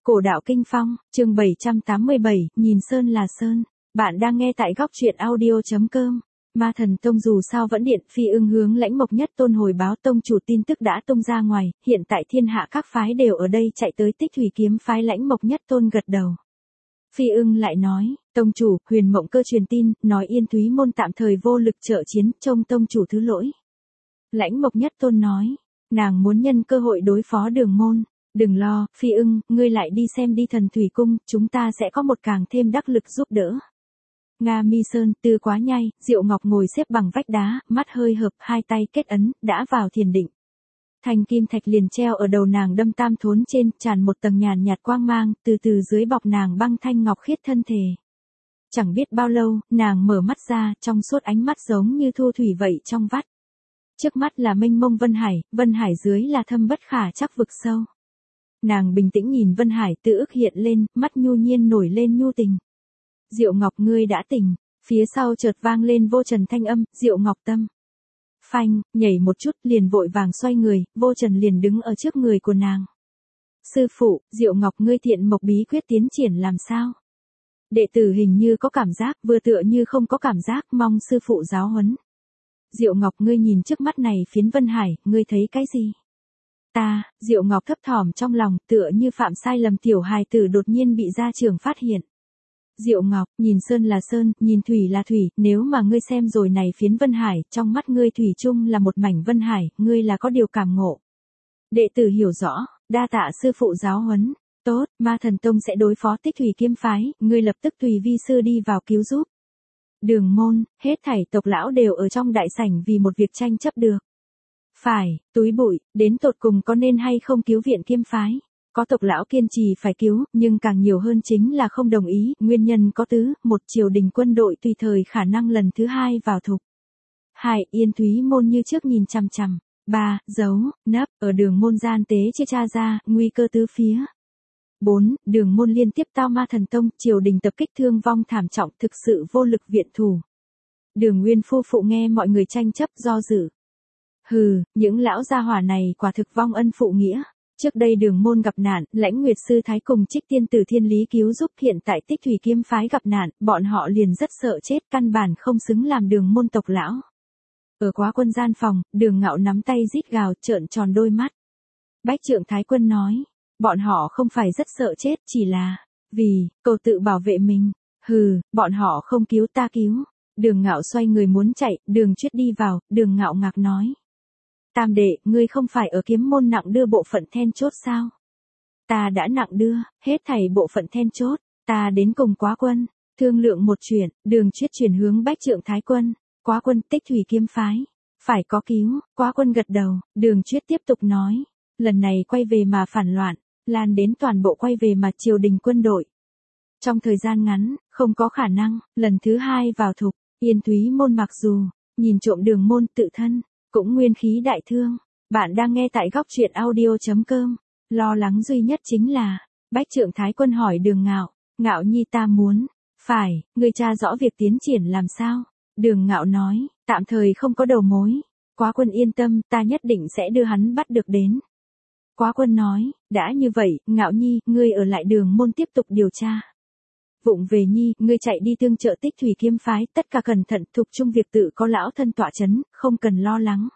Cổ đạo kinh phong, chương 787, nhìn sơn là sơn. Bạn đang nghe tại góc truyện audio.com. Ma Thần Tông dù sao vẫn điện, Phi Ưng hướng Lãnh Mộc Nhất Tôn hồi báo tông chủ tin tức đã tung ra ngoài, hiện tại thiên hạ các phái đều ở đây chạy tới Tích Thủy kiếm phái. Lãnh Mộc Nhất Tôn gật đầu. Phi Ưng lại nói, tông chủ, Huyền Mộng Cơ truyền tin, nói Yên Thúy môn tạm thời vô lực trợ chiến, trông tông chủ thứ lỗi. Lãnh Mộc Nhất Tôn nói, nàng muốn nhân cơ hội đối phó Đường môn. Đừng lo, Phi Ưng, ngươi lại đi xem đi Thần Thủy Cung, chúng ta sẽ có một càng thêm đắc lực giúp đỡ. Nga Mi Sơn, Tư Quá Nhai, Diệu Ngọc ngồi xếp bằng vách đá, mắt hơi hợp, hai tay kết ấn, đã vào thiền định. Thanh kim thạch liền treo ở đầu nàng đâm tam thốn trên, tràn một tầng nhàn nhạt quang mang, từ từ dưới bọc nàng băng thanh ngọc khiết thân thể. Chẳng biết bao lâu, nàng mở mắt ra, trong suốt ánh mắt giống như thu thủy vậy trong vắt. Trước mắt là mênh mông Vân Hải dưới là thâm bất khả trắc vực sâu. Nàng bình tĩnh nhìn Vân Hải, tự ức hiện lên, mắt nhu nhiên nổi lên nhu tình. Diệu Ngọc, ngươi đã tỉnh. Phía sau chợt vang lên Vô Trần thanh âm, Diệu Ngọc tâm. Phanh, nhảy một chút, liền vội vàng xoay người, Vô Trần liền đứng ở trước người của nàng. Sư phụ, Diệu Ngọc, ngươi thiện mộc bí quyết tiến triển làm sao? Đệ tử hình như có cảm giác, vừa tựa như không có cảm giác, mong sư phụ giáo huấn. Diệu Ngọc, ngươi nhìn trước mắt này phiến Vân Hải, ngươi thấy cái gì? Diệu Ngọc thấp thỏm trong lòng, tựa như phạm sai lầm tiểu hài tử đột nhiên bị gia trưởng phát hiện. Diệu Ngọc, nhìn sơn là sơn, nhìn thủy là thủy, nếu mà ngươi xem rồi này phiến Vân Hải, trong mắt ngươi thủy chung là một mảnh Vân Hải, ngươi là có điều cảm ngộ. Đệ tử hiểu rõ, đa tạ sư phụ giáo huấn. Tốt, Ma Thần Tông sẽ đối phó Tích Thủy kiếm phái, ngươi lập tức tùy vi sư đi vào cứu giúp. Đường môn, hết thảy tộc lão đều ở trong đại sảnh vì một việc tranh chấp được. Phải, túi bụi, đến tột cùng có nên hay không cứu viện kiếm phái? Có tộc lão kiên trì phải cứu, nhưng càng nhiều hơn chính là không đồng ý, nguyên nhân có tứ, một triều đình quân đội tùy thời khả năng lần thứ hai vào thục. 2. Yên Thúy môn như trước nhìn chằm chằm. 3. Giấu, nấp, ở đường môn gian tế chia tra ra, nguy cơ tứ phía. 4. Đường môn liên tiếp tao Ma Thần Tông, triều đình tập kích thương vong thảm trọng, thực sự vô lực viện thủ. Đường Nguyên phu phụ nghe mọi người tranh chấp do dự. Hừ, những lão gia hỏa này quả thực vong ân phụ nghĩa. Trước đây Đường môn gặp nạn, Lãnh Nguyệt sư thái cùng Trích tiên tử Thiên Lý cứu giúp, hiện tại Tích Thủy kiếm phái gặp nạn, bọn họ liền rất sợ chết, căn bản không xứng làm Đường môn tộc lão. Ở Quá Quân gian phòng, Đường Ngạo nắm tay rít gào, trợn tròn đôi mắt. Bách Trượng Thái Quân nói, bọn họ không phải rất sợ chết, chỉ là vì cầu tự bảo vệ mình. Hừ, bọn họ không cứu ta cứu. Đường Ngạo xoay người muốn chạy, Đường Chuyết đi vào, Đường Ngạo ngạc nói. Tam đệ, ngươi không phải ở kiếm môn nặng đưa bộ phận then chốt sao? Ta đã nặng đưa, hết thảy bộ phận then chốt, ta đến cùng Quá Quân, thương lượng một chuyện. Đường Chuyết chuyển hướng Bách Trượng Thái Quân, Quá Quân, Tích Thủy kiếm phái, phải có cứu. Quá Quân gật đầu, Đường Chuyết tiếp tục nói, lần này quay về mà phản loạn, lan đến toàn bộ quay về mà triều đình quân đội. Trong thời gian ngắn, không có khả năng, lần thứ hai vào thục, Yên Thúy môn mặc dù nhìn trộm Đường môn tự thân cũng nguyên khí đại thương. Bạn đang nghe tại góc truyện audio.com. Lo lắng duy nhất chính là, Bách Trượng Thái Quân hỏi Đường Ngạo, Ngạo nhi ta muốn, phải, ngươi tra rõ việc tiến triển làm sao? Đường Ngạo nói, tạm thời không có đầu mối. Quá Quân yên tâm, ta nhất định sẽ đưa hắn bắt được đến. Quá Quân nói, đã như vậy, Ngạo nhi, ngươi ở lại Đường môn tiếp tục điều tra. Vụng về nhi, ngươi chạy đi tương trợ Tích Thủy kiếm phái, tất cả cẩn thận, thục chung việc tự có lão thân tọa chấn, không cần lo lắng.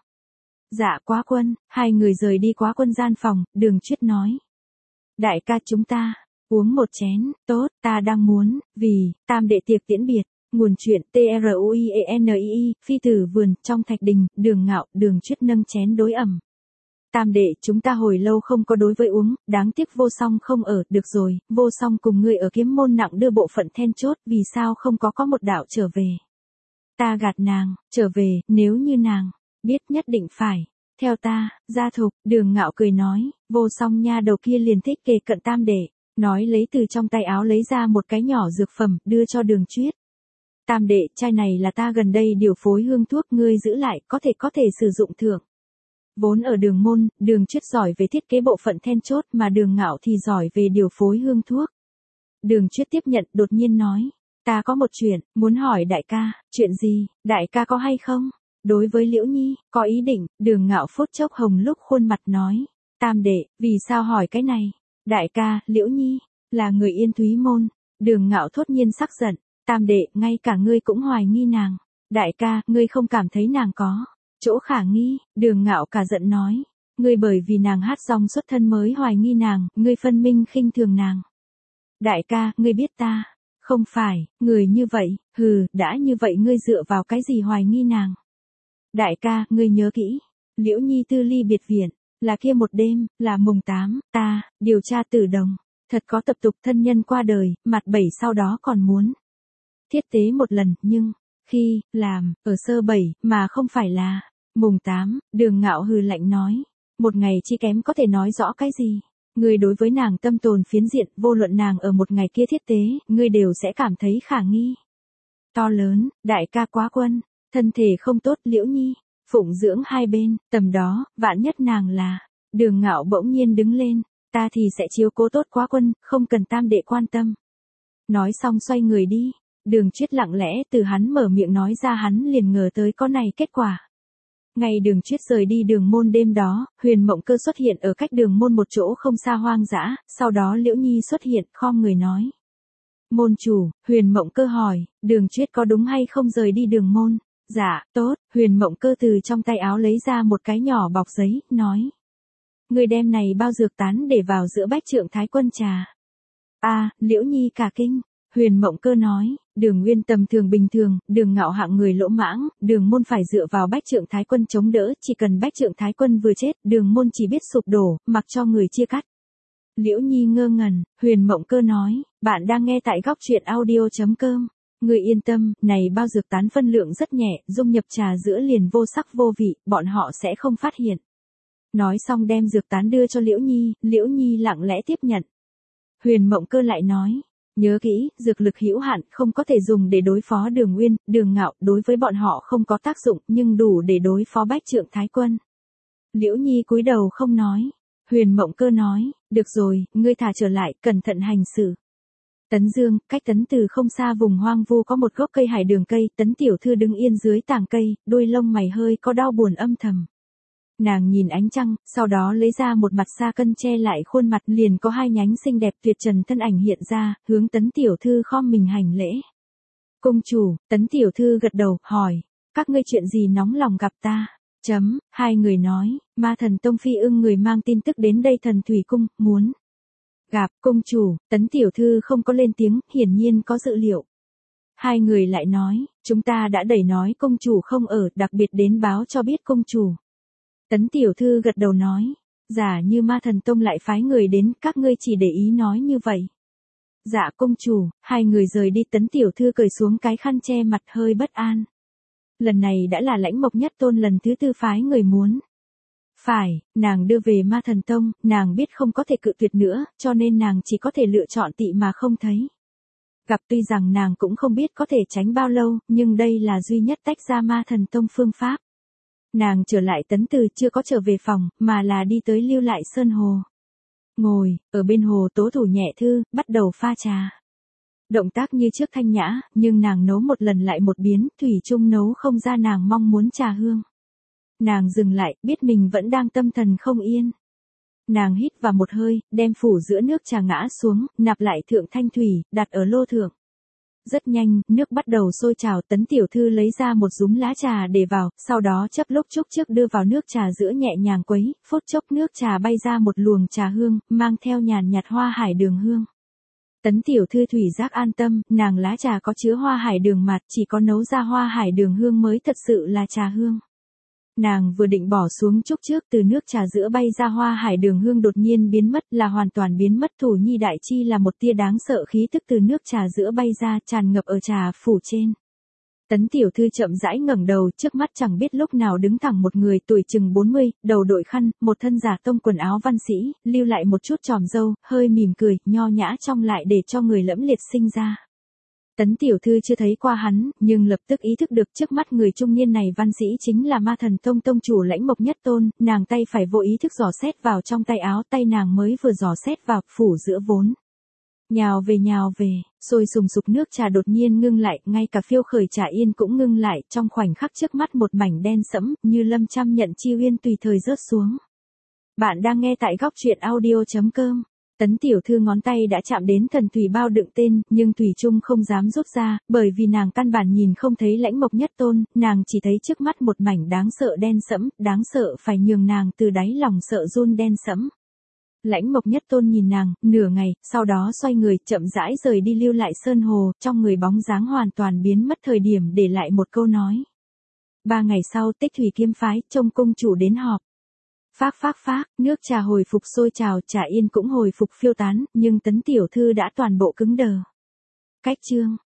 Dạ Quá Quân. Hai người rời đi Quá Quân gian phòng, Đường Chuyết nói. Đại ca chúng ta, uống một chén, tốt, ta đang muốn, vì, tam đệ tiệc tiễn biệt, nguồn chuyện, TRUIENII, phi tử vườn, trong thạch đình, Đường Ngạo, Đường Chuyết nâng chén đối ẩm. Tam đệ, chúng ta hồi lâu không có đối với uống, đáng tiếc Vô Song không ở, được rồi, Vô Song cùng ngươi ở kiếm môn nặng đưa bộ phận then chốt, vì sao không có một đạo trở về. Ta gạt nàng, trở về, nếu như nàng biết nhất định phải theo ta ra thục. Đường Ngạo cười nói, Vô Song nha đầu kia liền thích kề cận tam đệ, nói lấy từ trong tay áo lấy ra một cái nhỏ dược phẩm, đưa cho Đường Chuyết. Tam đệ, chai này là ta gần đây điều phối hương thuốc, ngươi giữ lại, có thể sử dụng thưởng. Vốn ở Đường môn, Đường Chuyết giỏi về thiết kế bộ phận then chốt, mà Đường Ngạo thì giỏi về điều phối hương thuốc. Đường Chuyết tiếp nhận, đột nhiên nói, ta có một chuyện, muốn hỏi đại ca. Chuyện gì, đại ca có hay không? Đối với Liễu Nhi, có ý định. Đường Ngạo phút chốc hồng lúc khuôn mặt nói, tam đệ, vì sao hỏi cái này? Đại ca, Liễu Nhi, là người Yên Thúy Môn. Đường Ngạo thốt nhiên sắc giận. Tam đệ, ngay cả ngươi cũng hoài nghi nàng. Đại ca, ngươi không cảm thấy nàng có chỗ khả nghi. Đường Ngạo cả giận nói. Ngươi bởi vì nàng hát dòng xuất thân mới hoài nghi nàng, ngươi phân minh khinh thường nàng. Đại ca, ngươi biết ta. Không phải, người như vậy, đã như vậy ngươi dựa vào cái gì hoài nghi nàng. Đại ca, ngươi nhớ kỹ. Liễu Nhi tư ly biệt viện, là kia một đêm, là mùng 8, ta, điều tra tử đồng. Thật có tập tục thân nhân qua đời, mặt 7 sau đó còn muốn thiết tế một lần, nhưng, khi, làm, ở sơ 7, mà không phải là, mùng 8, Đường Ngạo hừ lạnh nói. Một ngày chi kém có thể nói rõ cái gì. Ngươi đối với nàng tâm tồn phiến diện, vô luận nàng ở một ngày kia thiết tế, ngươi đều sẽ cảm thấy khả nghi. To lớn, đại ca quá quân, thân thể không tốt Liễu Nhi, phụng dưỡng hai bên, tầm đó, vạn nhất nàng là. Đường Ngạo bỗng nhiên đứng lên, ta thì sẽ chiếu cố tốt quá quân, không cần tam đệ quan tâm. Nói xong xoay người đi, Đường Chuyết lặng lẽ từ hắn mở miệng nói ra hắn liền ngờ tới có này kết quả. Ngày Đường Chuyết rời đi Đường Môn đêm đó, Huyền Mộng Cơ xuất hiện ở cách Đường Môn một chỗ không xa hoang dã, sau đó Liễu Nhi xuất hiện, khom người nói. Môn chủ, Huyền Mộng Cơ hỏi, Đường Chuyết có đúng hay không rời đi Đường Môn? Dạ, tốt, Huyền Mộng Cơ từ trong tay áo lấy ra một cái nhỏ bọc giấy, nói. Người đem này bao dược tán để vào giữa bách trượng thái quân trà. Liễu Nhi cả kinh. Huyền Mộng Cơ nói, Đường Nguyên tầm thường bình thường, Đường Ngạo hạng người lỗ mãng, Đường Môn phải dựa vào bách trượng thái quân chống đỡ, chỉ cần bách trượng thái quân vừa chết, Đường Môn chỉ biết sụp đổ, mặc cho người chia cắt. Liễu Nhi ngơ ngẩn, Huyền Mộng Cơ nói, bạn đang nghe tại góc truyện audio.com. Người yên tâm, này bao dược tán phân lượng rất nhẹ, dung nhập trà giữa liền vô sắc vô vị, bọn họ sẽ không phát hiện. Nói xong đem dược tán đưa cho Liễu Nhi lặng lẽ tiếp nhận. Huyền Mộng Cơ lại nói, nhớ kỹ, dược lực hữu hạn, không có thể dùng để đối phó Đường Nguyên, Đường Ngạo, đối với bọn họ không có tác dụng, nhưng đủ để đối phó bách trượng thái quân. Liễu Nhi cúi đầu không nói. Huyền Mộng Cơ nói, được rồi, ngươi thả trở lại, cẩn thận hành xử. Tấn Dương, cách Tấn Từ không xa vùng hoang vu có một gốc cây hải đường cây, Tấn tiểu thư đứng yên dưới tàng cây, đôi lông mày hơi có đau buồn âm thầm. Nàng nhìn ánh trăng, sau đó lấy ra một mặt sa cân che lại khuôn mặt, liền có hai nhánh xinh đẹp tuyệt trần thân ảnh hiện ra, hướng Tấn tiểu thư khom mình hành lễ. Công chủ, Tấn tiểu thư gật đầu, hỏi, các ngươi chuyện gì nóng lòng gặp ta? Hai người nói, Ma Thần Tông Phi Ưng người mang tin tức đến đây Thần Thủy Cung, muốn gặp công chủ. Tấn tiểu thư không có lên tiếng, hiển nhiên có dự liệu. Hai người lại nói, chúng ta đã đẩy nói công chủ không ở, đặc biệt đến báo cho biết công chủ. Tấn tiểu thư gật đầu nói, giả như Ma Thần Tông lại phái người đến, các ngươi chỉ để ý nói như vậy. Dạ công chủ. Hai người rời đi, Tấn tiểu thư cởi xuống cái khăn che mặt hơi bất an. Lần này đã là Lãnh Mộc Nhất Tôn lần thứ tư phái người muốn. Phải, nàng đưa về Ma Thần Tông, nàng biết không có thể cự tuyệt nữa, cho nên nàng chỉ có thể lựa chọn tị mà không thấy. Gặp tuy rằng nàng cũng không biết có thể tránh bao lâu, nhưng đây là duy nhất tách ra Ma Thần Tông phương pháp. Nàng trở lại Tấn Từ chưa có trở về phòng, mà là đi tới Lưu Lại Sơn Hồ. Ngồi, ở bên hồ tố thủ nhẹ thư, bắt đầu pha trà. Động tác như trước thanh nhã, nhưng nàng nấu một lần lại một biến, thủy chung nấu không ra nàng mong muốn trà hương. Nàng dừng lại, biết mình vẫn đang tâm thần không yên. Nàng hít vào một hơi, đem phủ giữa nước trà ngã xuống, nạp lại thượng thanh thủy, đặt ở lô thượng. Rất nhanh, nước bắt đầu sôi trào, Tấn tiểu thư lấy ra một dúm lá trà để vào, sau đó chấp lúc chúc trước đưa vào nước trà giữa nhẹ nhàng quấy, phút chốc nước trà bay ra một luồng trà hương, mang theo nhàn nhạt hoa hải đường hương. Tấn tiểu thư thủy giác an tâm, nàng lá trà có chứa hoa hải đường mạt, chỉ có nấu ra hoa hải đường hương mới thật sự là trà hương. Nàng vừa định bỏ xuống chúc trước, từ nước trà giữa bay ra hoa hải đường hương đột nhiên biến mất, là hoàn toàn biến mất. Thủ nhi đại chi là một tia đáng sợ khí tức từ nước trà giữa bay ra, tràn ngập ở trà phủ trên. Tấn tiểu thư chậm rãi ngẩng đầu, trước mắt chẳng biết lúc nào đứng thẳng một người tuổi chừng 40, đầu đội khăn, một thân giả tông quần áo văn sĩ, lưu lại một chút chòm râu, hơi mỉm cười, nho nhã trong lại để cho người lẫm liệt sinh ra. Tấn tiểu thư chưa thấy qua hắn, nhưng lập tức ý thức được trước mắt người trung niên này văn sĩ chính là Ma Thần Tông tông chủ Lãnh Mộc Nhất Tôn, nàng tay phải vô ý thức dò xét vào trong tay áo, tay nàng mới vừa dò xét vào, phủ giữa vốn. Nhào về, sôi sùng sục nước trà đột nhiên ngưng lại, ngay cả phiêu khởi trà yên cũng ngưng lại, trong khoảnh khắc trước mắt một mảnh đen sẫm, như lâm trăm nhận chi uyên tùy thời rớt xuống. Bạn đang nghe tại góc truyện audio.com. Tấn tiểu thư ngón tay đã chạm đến thần thủy bao đựng tên, nhưng thủy chung không dám rút ra, bởi vì nàng căn bản nhìn không thấy Lãnh Mộc Nhất Tôn, nàng chỉ thấy trước mắt một mảnh đáng sợ đen sẫm, đáng sợ phải nhường nàng từ đáy lòng sợ run đen sẫm. Lãnh Mộc Nhất Tôn nhìn nàng, nửa ngày, sau đó xoay người, chậm rãi rời đi lưu lại sơn hồ, trong người bóng dáng hoàn toàn biến mất thời điểm để lại một câu nói. 3 ngày sau, Tích Thủy Kiếm Phái, Trông cung chủ đến họp. Phác, nước trà hồi phục sôi trào, trà yên cũng hồi phục phiêu tán, nhưng Tấn tiểu thư đã toàn bộ cứng đờ. Cách chương